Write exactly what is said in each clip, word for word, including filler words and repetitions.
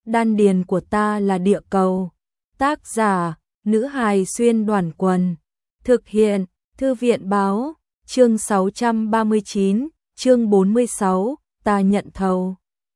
đan điền của ta là địa cầu. Tác giả, nữ hài xuyên đoàn quần. Thực hiện, thư viện báo, chương sáu trăm ba mươi chín, chương bốn mươi sáu, ta nhận thầu.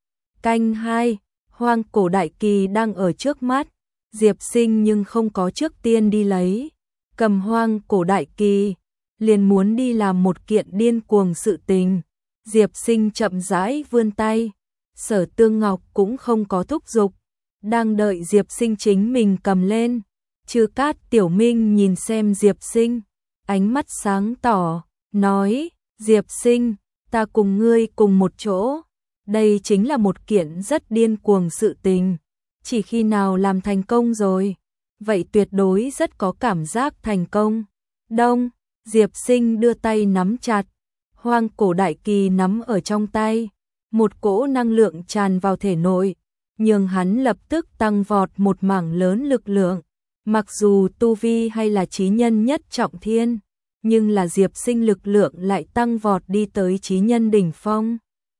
Canh hai, hoang cổ đại kỳ đang ở trước mắt, Diệp Sinh nhưng không có trước tiên đi lấy. Cầm hoang cổ đại kỳ, liền muốn đi làm một kiện điên cuồng sự tình. Diệp Sinh chậm rãi vươn tay, Sở Tương Ngọc cũng không có thúc giục, đang đợi Diệp Sinh chính mình cầm lên. Trư Cát Tiểu Minh nhìn xem Diệp Sinh, ánh mắt sáng tỏ, nói, Diệp Sinh, ta cùng ngươi cùng một chỗ. Đây chính là một kiện rất điên cuồng sự tình. Chỉ khi nào làm thành công rồi, vậy tuyệt đối rất có cảm giác thành công. Đông, Diệp Sinh đưa tay nắm chặt, hoang cổ đại kỳ nắm ở trong tay. Một cỗ năng lượng tràn vào thể nội, nhưng hắn lập tức tăng vọt một mảng lớn lực lượng. Mặc dù tu vi hay là chí nhân nhất trọng thiên, nhưng là Diệp Sinh lực lượng lại tăng vọt đi tới chí nhân đỉnh phong.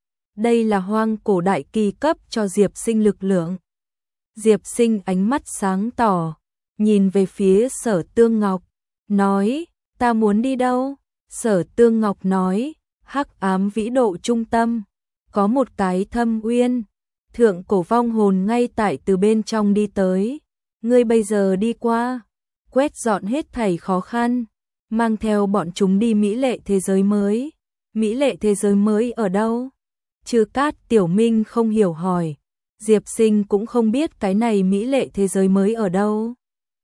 Đây là hoang cổ đại kỳ cấp cho Diệp Sinh lực lượng. Diệp Sinh ánh mắt sáng tỏ, nhìn về phía Sở Tương Ngọc, nói, ta muốn đi đâu? Sở Tương Ngọc nói, hắc ám vĩ độ trung tâm, có một cái thâm uyên, thượng cổ vong hồn ngay tại từ bên trong đi tới. Ngươi bây giờ đi qua, quét dọn hết thảy khó khăn, mang theo bọn chúng đi mỹ lệ thế giới mới. Mỹ lệ thế giới mới ở đâu? Trư Cát Tiểu Minh không hiểu hỏi. Diệp Sinh cũng không biết cái này mỹ lệ thế giới mới ở đâu.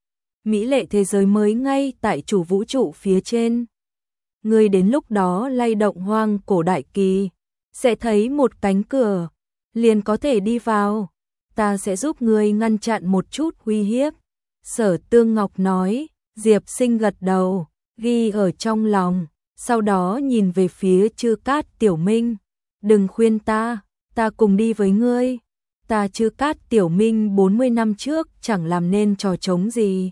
Mỹ lệ thế giới mới ngay tại chủ vũ trụ phía trên. Ngươi đến lúc đó lay động hoang cổ đại kỳ, sẽ thấy một cánh cửa, liền có thể đi vào. Ta sẽ giúp ngươi ngăn chặn một chút uy hiếp. Sở Tương Ngọc nói. Diệp Sinh gật đầu, ghi ở trong lòng, sau đó nhìn về phía Trư Cát Tiểu Minh. Đừng khuyên ta, ta cùng đi với ngươi. Ta Trư Cát Tiểu Minh bốn mươi năm trước chẳng làm nên trò trống gì,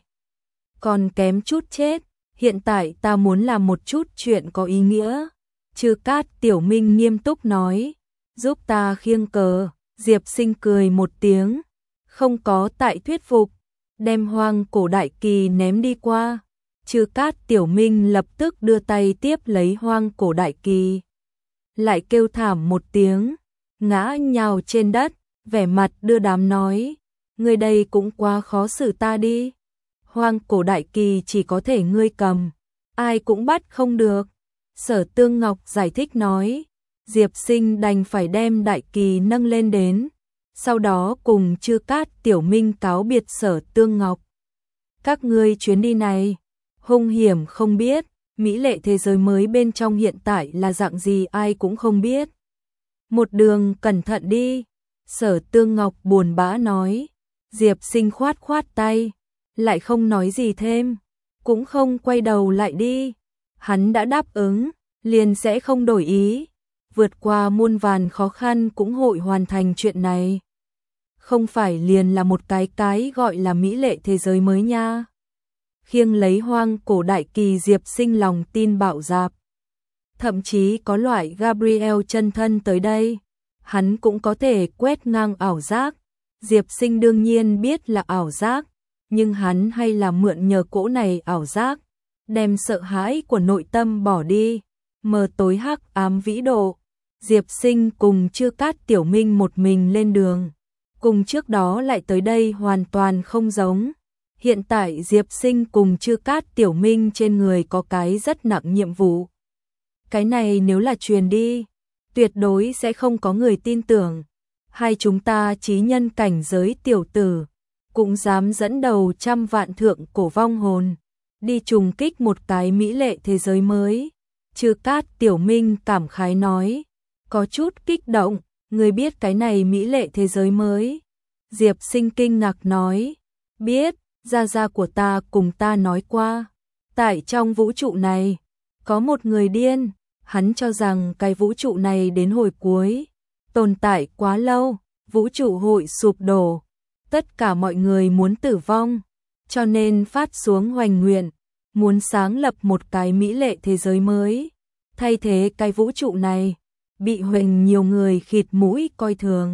còn kém chút chết. Hiện tại ta muốn làm một chút chuyện có ý nghĩa. Trư Cát Tiểu Minh nghiêm túc nói, giúp ta khiêng cờ. Diệp Sinh cười một tiếng, không có tại thuyết phục, đem hoang cổ đại kỳ ném đi qua. Trư Cát Tiểu Minh lập tức đưa tay tiếp lấy hoang cổ đại kỳ, lại kêu thảm một tiếng, ngã nhào trên đất, vẻ mặt đưa đám nói, ngươi đây cũng quá khó xử ta đi. Hoang cổ đại kỳ chỉ có thể ngươi cầm, ai cũng bắt không được. Sở Tương Ngọc giải thích nói. Diệp Sinh đành phải đem đại kỳ nâng lên đến, sau đó cùng Trư Cát Tiểu Minh cáo biệt Sở Tương Ngọc. Các ngươi chuyến đi này, hung hiểm không biết, mỹ lệ thế giới mới bên trong hiện tại là dạng gì ai cũng không biết. Một đường cẩn thận đi, Sở Tương Ngọc buồn bã nói. Diệp Sinh khoát khoát tay, lại không nói gì thêm, cũng không quay đầu lại đi. Hắn đã đáp ứng, liền sẽ không đổi ý. Vượt qua muôn vàn khó khăn cũng hội hoàn thành chuyện này. Không phải liền là một cái cái gọi là mỹ lệ thế giới mới nha. Khiêng lấy hoang cổ đại kỳ, Diệp Sinh lòng tin bạo dạp. Thậm chí có loại Gabriel chân thân tới đây, hắn cũng có thể quét ngang ảo giác. Diệp Sinh đương nhiên biết là ảo giác, nhưng hắn hay là mượn nhờ cỗ này ảo giác, đem sợ hãi của nội tâm bỏ đi. Mờ tối hắc ám vĩ độ, Diệp Sinh cùng Trư Cát Tiểu Minh một mình lên đường. Cùng trước đó lại tới đây hoàn toàn không giống. Hiện tại Diệp Sinh cùng Trư Cát Tiểu Minh trên người có cái rất nặng nhiệm vụ. Cái này nếu là truyền đi, tuyệt đối sẽ không có người tin tưởng. Hai chúng ta chí nhân cảnh giới tiểu tử, cũng dám dẫn đầu trăm vạn thượng cổ vong hồn, đi trùng kích một cái mỹ lệ thế giới mới. Trư Cát Tiểu Minh cảm khái nói, có chút kích động, người biết cái này mỹ lệ thế giới mới? Diệp Sinh kinh ngạc nói, biết, gia gia của ta cùng ta nói qua. Tại trong vũ trụ này, có một người điên, hắn cho rằng cái vũ trụ này đến hồi cuối, tồn tại quá lâu, vũ trụ hội sụp đổ, tất cả mọi người muốn tử vong, cho nên phát xuống hoành nguyện, muốn sáng lập một cái mỹ lệ thế giới mới, thay thế cái vũ trụ này, bị hoành nhiều người khịt mũi coi thường.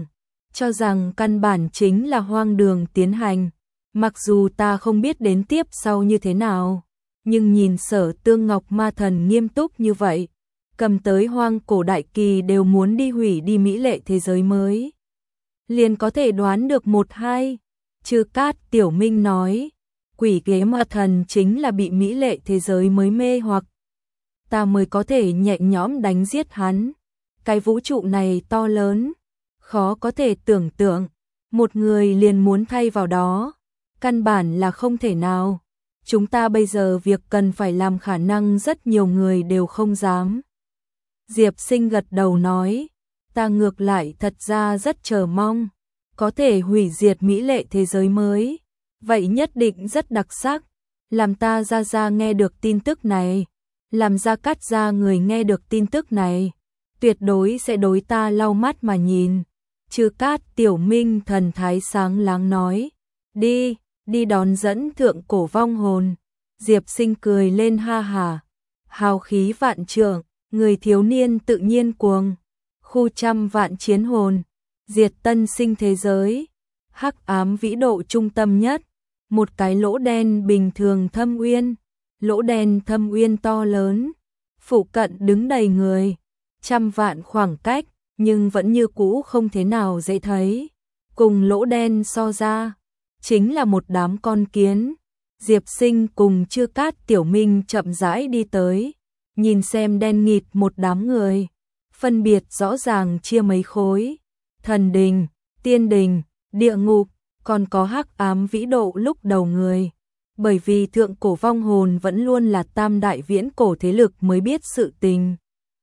cho rằng căn bản chính là hoang đường tiến hành. Mặc dù ta không biết đến tiếp sau như thế nào, nhưng nhìn Sở Tương Ngọc ma thần nghiêm túc như vậy, cầm tới hoang cổ đại kỳ đều muốn đi hủy đi mỹ lệ thế giới mới. Liền có thể đoán được một hai. Chư Cát Tiểu Minh nói, quỷ kế ma thần chính là bị mỹ lệ thế giới mới mê hoặc. Ta mới có thể nhẹ nhõm đánh giết hắn. Cái vũ trụ này to lớn, khó có thể tưởng tượng, một người liền muốn thay vào đó, căn bản là không thể nào. Chúng ta bây giờ việc cần phải làm khả năng rất nhiều người đều không dám. Diệp Sinh gật đầu nói, ta ngược lại thật ra rất chờ mong, có thể hủy diệt mỹ lệ thế giới mới, vậy nhất định rất đặc sắc, làm ta ra ra nghe được tin tức này, làm Gia Cát gia người nghe được tin tức này, tuyệt đối sẽ đối ta lau mắt mà nhìn. Chư Cát Tiểu Minh thần thái sáng láng nói, đi, đi đón dẫn thượng cổ vong hồn. Diệp Sinh cười lên ha hà, hào khí vạn trượng, người thiếu niên tự nhiên cuồng, khu trăm vạn chiến hồn, diệt tân sinh thế giới, hắc ám vĩ độ trung tâm nhất, một cái lỗ đen bình thường thâm uyên, lỗ đen thâm uyên to lớn, phụ cận đứng đầy người, trăm vạn khoảng cách, nhưng vẫn như cũ không thế nào dễ thấy. Cùng lỗ đen so ra, chính là một đám con kiến. Diệp Sinh cùng Chư Cát Tiểu Minh chậm rãi đi tới, nhìn xem đen nghịt một đám người, phân biệt rõ ràng chia mấy khối, thần đình, tiên đình, địa ngục, còn có hắc ám vĩ độ lúc đầu người. Bởi vì thượng cổ vong hồn vẫn luôn là tam đại viễn cổ thế lực mới biết sự tình.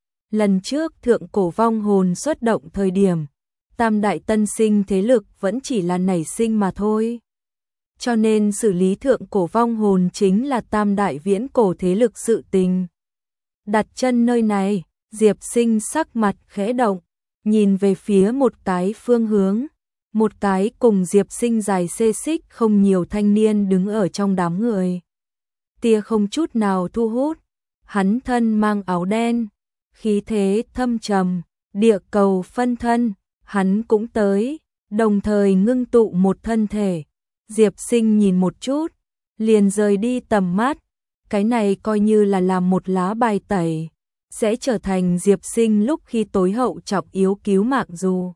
Lần trước thượng cổ vong hồn xuất động thời điểm, tam đại tân sinh thế lực vẫn chỉ là nảy sinh mà thôi. Cho nên xử lý thượng cổ vong hồn chính là tam đại viễn cổ thế lực sự tình. Đặt chân nơi này, Diệp Sinh sắc mặt khẽ động, nhìn về phía một cái phương hướng, một cái cùng Diệp Sinh dài xê xích không nhiều thanh niên đứng ở trong đám người. Tia không chút nào thu hút, hắn thân mang áo đen, khí thế thâm trầm, địa cầu phân thân, hắn cũng tới, đồng thời ngưng tụ một thân thể. Diệp Sinh nhìn một chút, liền rời đi tầm mắt, cái này coi như là làm một lá bài tẩy, sẽ trở thành Diệp Sinh lúc khi tối hậu trọng yếu cứu mạng dù.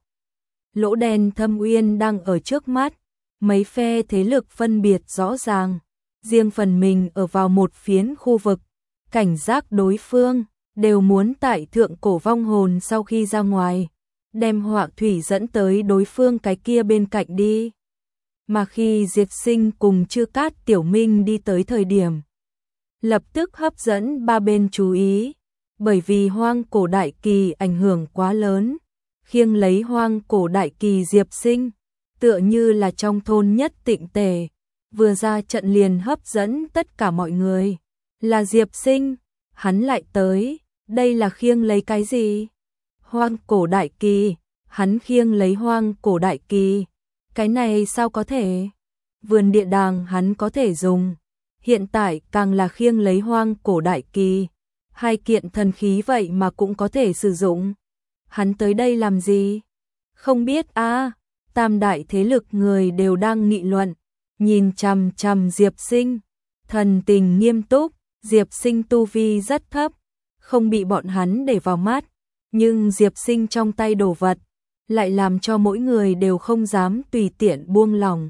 Lỗ đen thâm uyên đang ở trước mắt, mấy phe thế lực phân biệt rõ ràng, riêng phần mình ở vào một phiến khu vực, cảnh giác đối phương, đều muốn tại thượng cổ vong hồn sau khi ra ngoài, đem họa thủy dẫn tới đối phương cái kia bên cạnh đi. Mà khi Diệp Sinh cùng Chư Cát Tiểu Minh đi tới thời điểm, lập tức hấp dẫn ba bên chú ý, bởi vì hoang cổ đại kỳ ảnh hưởng quá lớn, khiêng lấy hoang cổ đại kỳ Diệp Sinh, tựa như là trong thôn nhất tịnh tề, vừa ra trận liền hấp dẫn tất cả mọi người. Là Diệp Sinh, hắn lại tới, đây là khiêng lấy cái gì? Hoang cổ đại kỳ, hắn khiêng lấy hoang cổ đại kỳ. Cái này sao có thể? Vườn địa đàng hắn có thể dùng, hiện tại càng là khiêng lấy hoang cổ đại kỳ, hai kiện thần khí vậy mà cũng có thể sử dụng. Hắn tới đây làm gì? Không biết a. À, tam đại thế lực người đều đang nghị luận, nhìn chằm chằm Diệp Sinh, thần tình nghiêm túc. Diệp Sinh tu vi rất thấp, không bị bọn hắn để vào mắt, nhưng Diệp Sinh trong tay đồ vật lại làm cho mỗi người đều không dám tùy tiện buông lòng.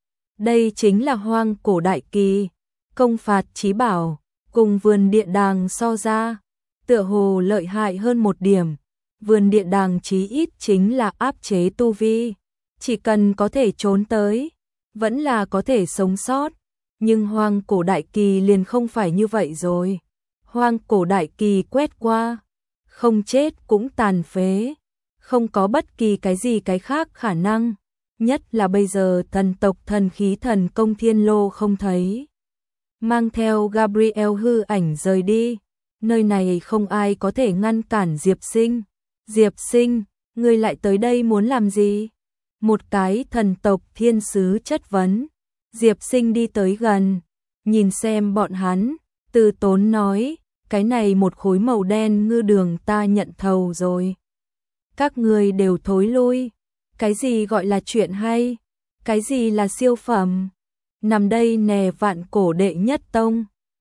Đây chính là hoang cổ đại kỳ, công phạt chí bảo, cùng vườn địa đàng so ra, tựa hồ lợi hại hơn một điểm. Vườn địa đàng chí ít chính là áp chế tu vi, chỉ cần có thể trốn tới, vẫn là có thể sống sót. Nhưng hoang cổ đại kỳ liền không phải như vậy rồi. Hoang cổ đại kỳ quét qua, không chết cũng tàn phế, không có bất kỳ cái gì cái khác khả năng. Nhất là bây giờ thần tộc thần khí thần công thiên lô không thấy. Mang theo Gabriel hư ảnh rời đi, nơi này không ai có thể ngăn cản Diệp Sinh. Diệp Sinh, ngươi lại tới đây muốn làm gì? Một cái thần tộc thiên sứ chất vấn. Diệp Sinh đi tới gần, nhìn xem bọn hắn, từ tốn nói, cái này một khối màu đen ngư đường ta nhận thầu rồi. Các người đều thối lui, Cái gì gọi là chuyện hay? Cái gì là siêu phẩm? Nằm đây nè vạn cổ đệ nhất tông.